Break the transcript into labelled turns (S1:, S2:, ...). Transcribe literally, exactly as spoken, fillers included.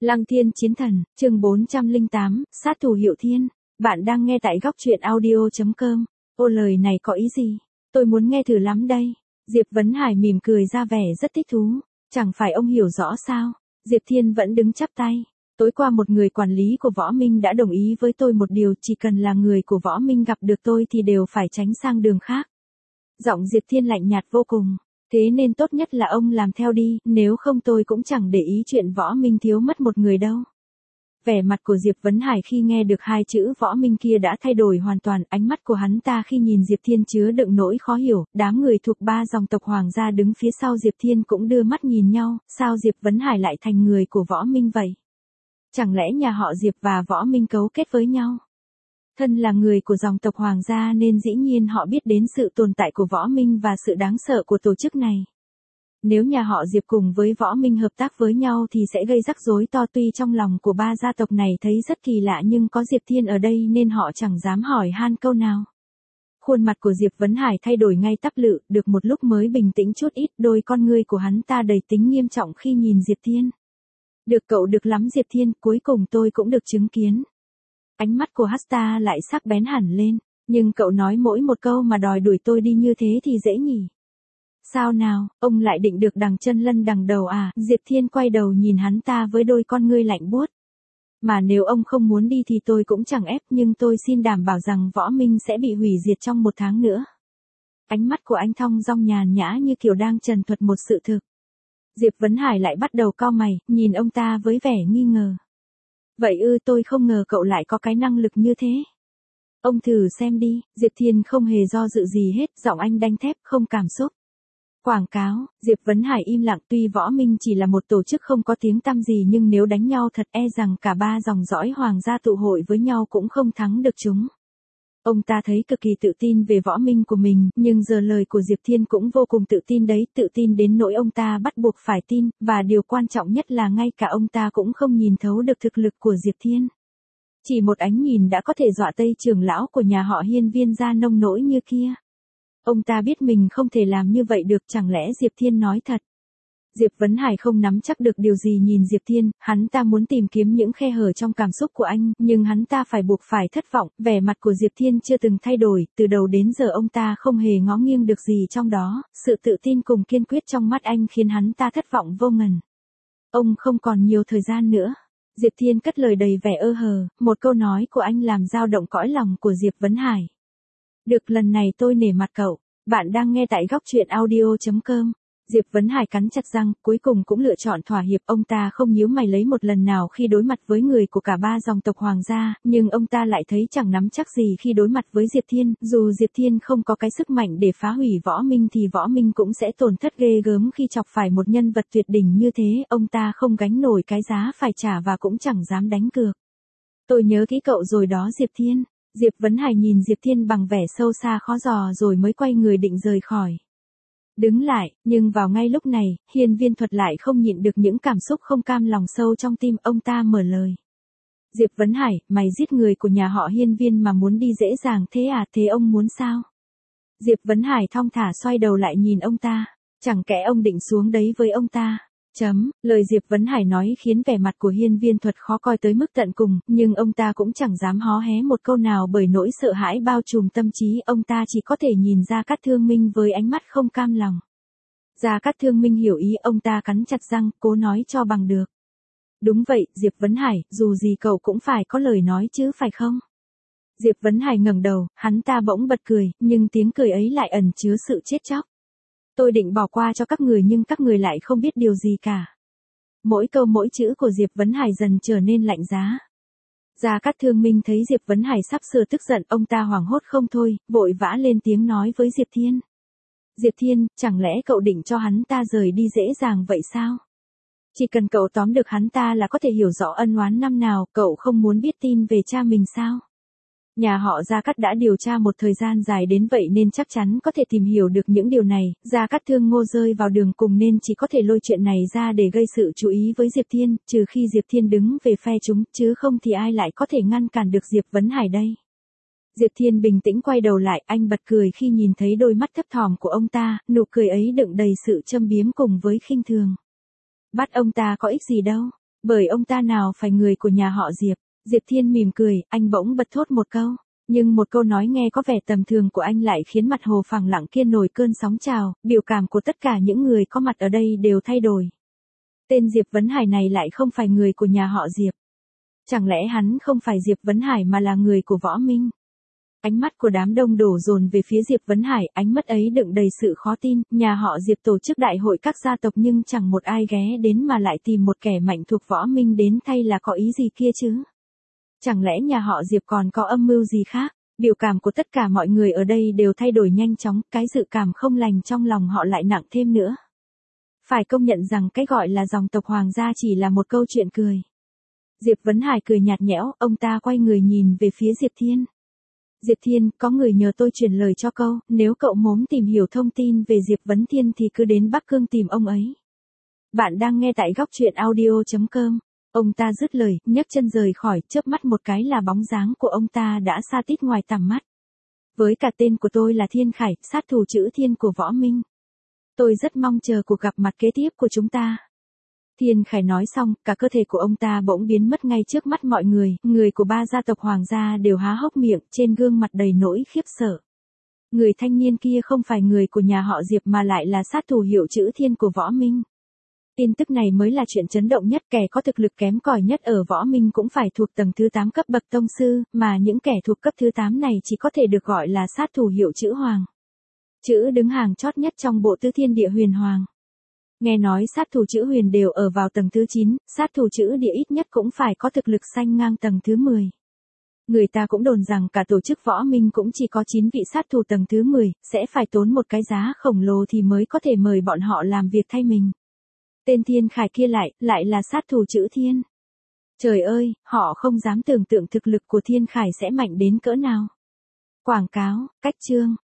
S1: Lăng Thiên Chiến Thần, chương bốn trăm lẻ tám, Sát thủ Hiệu Thiên. Bạn đang nghe tại góc truyện audio chấm com. Ô, lời này có ý gì? Tôi muốn nghe thử lắm đây. Diệp Vấn Hải mỉm cười ra vẻ rất thích thú. Chẳng phải ông hiểu rõ sao? Diệp Thiên vẫn đứng chắp tay. Tối qua một người quản lý của Võ Minh đã đồng ý với tôi một điều, chỉ cần là người của Võ Minh gặp được tôi thì đều phải tránh sang đường khác. Giọng Diệp Thiên lạnh nhạt vô cùng. Thế nên tốt nhất là ông làm theo đi, nếu không tôi cũng chẳng để ý chuyện Võ Minh thiếu mất một người đâu. Vẻ mặt của Diệp Vấn Hải khi nghe được hai chữ Võ Minh kia đã thay đổi hoàn toàn, ánh mắt của hắn ta khi nhìn Diệp Thiên chứa đựng nỗi khó hiểu, đám người thuộc ba dòng tộc Hoàng gia đứng phía sau Diệp Thiên cũng đưa mắt nhìn nhau, sao Diệp Vấn Hải lại thành người của Võ Minh vậy? Chẳng lẽ nhà họ Diệp và Võ Minh cấu kết với nhau? Thân là người của dòng tộc Hoàng gia nên dĩ nhiên họ biết đến sự tồn tại của Võ Minh và sự đáng sợ của tổ chức này. Nếu nhà họ Diệp cùng với Võ Minh hợp tác với nhau thì sẽ gây rắc rối to, tuy trong lòng của ba gia tộc này thấy rất kỳ lạ nhưng có Diệp Thiên ở đây nên họ chẳng dám hỏi han câu nào. Khuôn mặt của Diệp Vấn Hải thay đổi ngay tắp lự, được một lúc mới bình tĩnh chút ít, đôi con ngươi của hắn ta đầy tính nghiêm trọng khi nhìn Diệp Thiên. Được cậu được lắm Diệp Thiên, cuối cùng tôi cũng được chứng kiến. Ánh mắt của Hasta lại sắc bén hẳn lên, nhưng cậu nói mỗi một câu mà đòi đuổi tôi đi như thế thì dễ nhỉ? Sao nào, ông lại định được đằng chân lân đằng đầu à? Diệp Thiên quay đầu nhìn hắn ta với đôi con ngươi lạnh buốt. Mà nếu ông không muốn đi thì tôi cũng chẳng ép, nhưng tôi xin đảm bảo rằng Võ Minh sẽ bị hủy diệt trong một tháng nữa. Ánh mắt của anh thong dong nhàn nhã như kiểu đang trần thuật một sự thực. Diệp Vấn Hải lại bắt đầu cau mày, nhìn ông ta với vẻ nghi ngờ. Vậy ư, tôi không ngờ cậu lại có cái năng lực như thế. Ông thử xem đi. Diệp Thiên không hề do dự gì hết, giọng anh đanh thép, không cảm xúc. Quảng cáo. Diệp Vấn Hải im lặng, tuy Võ Minh chỉ là một tổ chức không có tiếng tăm gì nhưng nếu đánh nhau thật e rằng cả ba dòng dõi Hoàng gia tụ hội với nhau cũng không thắng được chúng. Ông ta thấy cực kỳ tự tin về Võ Minh của mình, nhưng giờ lời của Diệp Thiên cũng vô cùng tự tin đấy, tự tin đến nỗi ông ta bắt buộc phải tin, và điều quan trọng nhất là ngay cả ông ta cũng không nhìn thấu được thực lực của Diệp Thiên. Chỉ một ánh nhìn đã có thể dọa Tây trưởng lão của nhà họ Hiên Viên ra nông nỗi như kia. Ông ta biết mình không thể làm như vậy được, chẳng lẽ Diệp Thiên nói thật? Diệp Vấn Hải không nắm chắc được điều gì nhìn Diệp Thiên, hắn ta muốn tìm kiếm những khe hở trong cảm xúc của anh, nhưng hắn ta phải buộc phải thất vọng, vẻ mặt của Diệp Thiên chưa từng thay đổi, từ đầu đến giờ ông ta không hề ngó nghiêng được gì trong đó, sự tự tin cùng kiên quyết trong mắt anh khiến hắn ta thất vọng vô ngần. Ông không còn nhiều thời gian nữa. Diệp Thiên cất lời đầy vẻ ơ hờ, một câu nói của anh làm dao động cõi lòng của Diệp Vấn Hải. Được, lần này tôi nể mặt cậu. Bạn đang nghe tại góc truyện audio chấm com. Diệp Vấn Hải cắn chặt răng, cuối cùng cũng lựa chọn thỏa hiệp, ông ta không nhíu mày lấy một lần nào khi đối mặt với người của cả ba dòng tộc Hoàng gia, nhưng ông ta lại thấy chẳng nắm chắc gì khi đối mặt với Diệp Thiên, dù Diệp Thiên không có cái sức mạnh để phá hủy Võ Minh thì Võ Minh cũng sẽ tổn thất ghê gớm khi chọc phải một nhân vật tuyệt đỉnh như thế, ông ta không gánh nổi cái giá phải trả và cũng chẳng dám đánh cược. Tôi nhớ kỹ cậu rồi đó Diệp Thiên. Diệp Vấn Hải nhìn Diệp Thiên bằng vẻ sâu xa khó dò rồi mới quay người định rời khỏi. Đứng lại, nhưng vào ngay lúc này, Hiên Viên Thuật lại không nhịn được những cảm xúc không cam lòng sâu trong tim, ông ta mở lời. Diệp Vấn Hải, mày giết người của nhà họ Hiên Viên mà muốn đi dễ dàng thế à, thế ông muốn sao? Diệp Vấn Hải thong thả xoay đầu lại nhìn ông ta, chẳng kẽ ông định xuống đấy với ông ta. Chấm, lời Diệp Vấn Hải nói khiến vẻ mặt của Hiên Viên Thuật khó coi tới mức tận cùng, nhưng ông ta cũng chẳng dám hó hé một câu nào bởi nỗi sợ hãi bao trùm tâm trí, ông ta chỉ có thể nhìn Gia Cát Thương Minh với ánh mắt không cam lòng. Gia Cát Thương Minh hiểu ý, ông ta cắn chặt răng, cố nói cho bằng được. Đúng vậy, Diệp Vấn Hải, dù gì cậu cũng phải có lời nói chứ phải không? Diệp Vấn Hải ngẩng đầu, hắn ta bỗng bật cười, nhưng tiếng cười ấy lại ẩn chứa sự chết chóc. Tôi định bỏ qua cho các người nhưng các người lại không biết điều gì cả. Mỗi câu mỗi chữ của Diệp Vấn Hải dần trở nên lạnh giá. Gia Cát Thương Minh thấy Diệp Vấn Hải sắp sửa tức giận, ông ta hoảng hốt không thôi, vội vã lên tiếng nói với Diệp Thiên. Diệp Thiên, chẳng lẽ cậu định cho hắn ta rời đi dễ dàng vậy sao? Chỉ cần cậu tóm được hắn ta là có thể hiểu rõ ân oán năm nào, cậu không muốn biết tin về cha mình sao? Nhà họ Gia Cát đã điều tra một thời gian dài đến vậy nên chắc chắn có thể tìm hiểu được những điều này, Gia Cát Thương Ngô rơi vào đường cùng nên chỉ có thể lôi chuyện này ra để gây sự chú ý với Diệp Thiên, trừ khi Diệp Thiên đứng về phe chúng, chứ không thì ai lại có thể ngăn cản được Diệp Vấn Hải đây. Diệp Thiên bình tĩnh quay đầu lại, anh bật cười khi nhìn thấy đôi mắt thấp thỏm của ông ta, nụ cười ấy đựng đầy sự châm biếm cùng với khinh thường. Bắt ông ta có ích gì đâu. Bởi ông ta nào phải người của nhà họ Diệp. Diệp Thiên mỉm cười, anh bỗng bật thốt một câu. Nhưng một câu nói nghe có vẻ tầm thường của anh lại khiến mặt hồ phẳng lặng kia nổi cơn sóng trào, biểu cảm của tất cả những người có mặt ở đây đều thay đổi. Tên Diệp Vấn Hải này lại không phải người của nhà họ Diệp. Chẳng lẽ hắn không phải Diệp Vấn Hải mà là người của Võ Minh? Ánh mắt của đám đông đổ dồn về phía Diệp Vấn Hải, ánh mắt ấy đựng đầy sự khó tin, nhà họ Diệp tổ chức đại hội các gia tộc nhưng chẳng một ai ghé đến mà lại tìm một kẻ mạnh thuộc Võ Minh đến thay là có ý gì kia chứ? Chẳng lẽ nhà họ Diệp còn có âm mưu gì khác? Biểu cảm của tất cả mọi người ở đây đều thay đổi nhanh chóng, cái dự cảm không lành trong lòng họ lại nặng thêm nữa. Phải công nhận rằng cái gọi là dòng tộc hoàng gia chỉ là một câu chuyện cười. Diệp Vấn Hải cười nhạt nhẽo, ông ta quay người nhìn về phía Diệp Thiên. Diệp Thiên, có người nhờ tôi truyền lời cho cậu, nếu cậu muốn tìm hiểu thông tin về Diệp Vấn Thiên thì cứ đến Bắc Cương tìm ông ấy. Bạn đang nghe tại góc truyện audio chấm com. Ông ta dứt lời, nhấc chân rời khỏi, chớp mắt một cái là bóng dáng của ông ta đã xa tít ngoài tầm mắt. Với cả tên của tôi là Thiên Khải, sát thủ chữ Thiên của Võ Minh. Tôi rất mong chờ cuộc gặp mặt kế tiếp của chúng ta. Thiên Khải nói xong, cả cơ thể của ông ta bỗng biến mất ngay trước mắt mọi người, người của ba gia tộc hoàng gia đều há hốc miệng, trên gương mặt đầy nỗi khiếp sợ. Người thanh niên kia không phải người của nhà họ Diệp mà lại là sát thủ hiệu chữ Thiên của Võ Minh. Tin tức này mới là chuyện chấn động nhất, kẻ có thực lực kém cỏi nhất ở Võ Minh cũng phải thuộc tầng thứ tám cấp bậc tông sư, mà những kẻ thuộc cấp thứ tám này chỉ có thể được gọi là sát thủ hiệu chữ Hoàng. Chữ đứng hàng chót nhất trong bộ tứ thiên địa huyền hoàng. Nghe nói sát thủ chữ Huyền đều ở vào tầng thứ chín, sát thủ chữ Địa ít nhất cũng phải có thực lực sánh ngang tầng thứ mười. Người ta cũng đồn rằng cả tổ chức Võ Minh cũng chỉ có chín vị sát thủ tầng thứ mười, sẽ phải tốn một cái giá khổng lồ thì mới có thể mời bọn họ làm việc thay mình. Tên Thiên Khải kia lại, lại là sát thủ chữ Thiên. Trời ơi, họ không dám tưởng tượng thực lực của Thiên Khải sẽ mạnh đến cỡ nào. Quảng cáo, cách chương.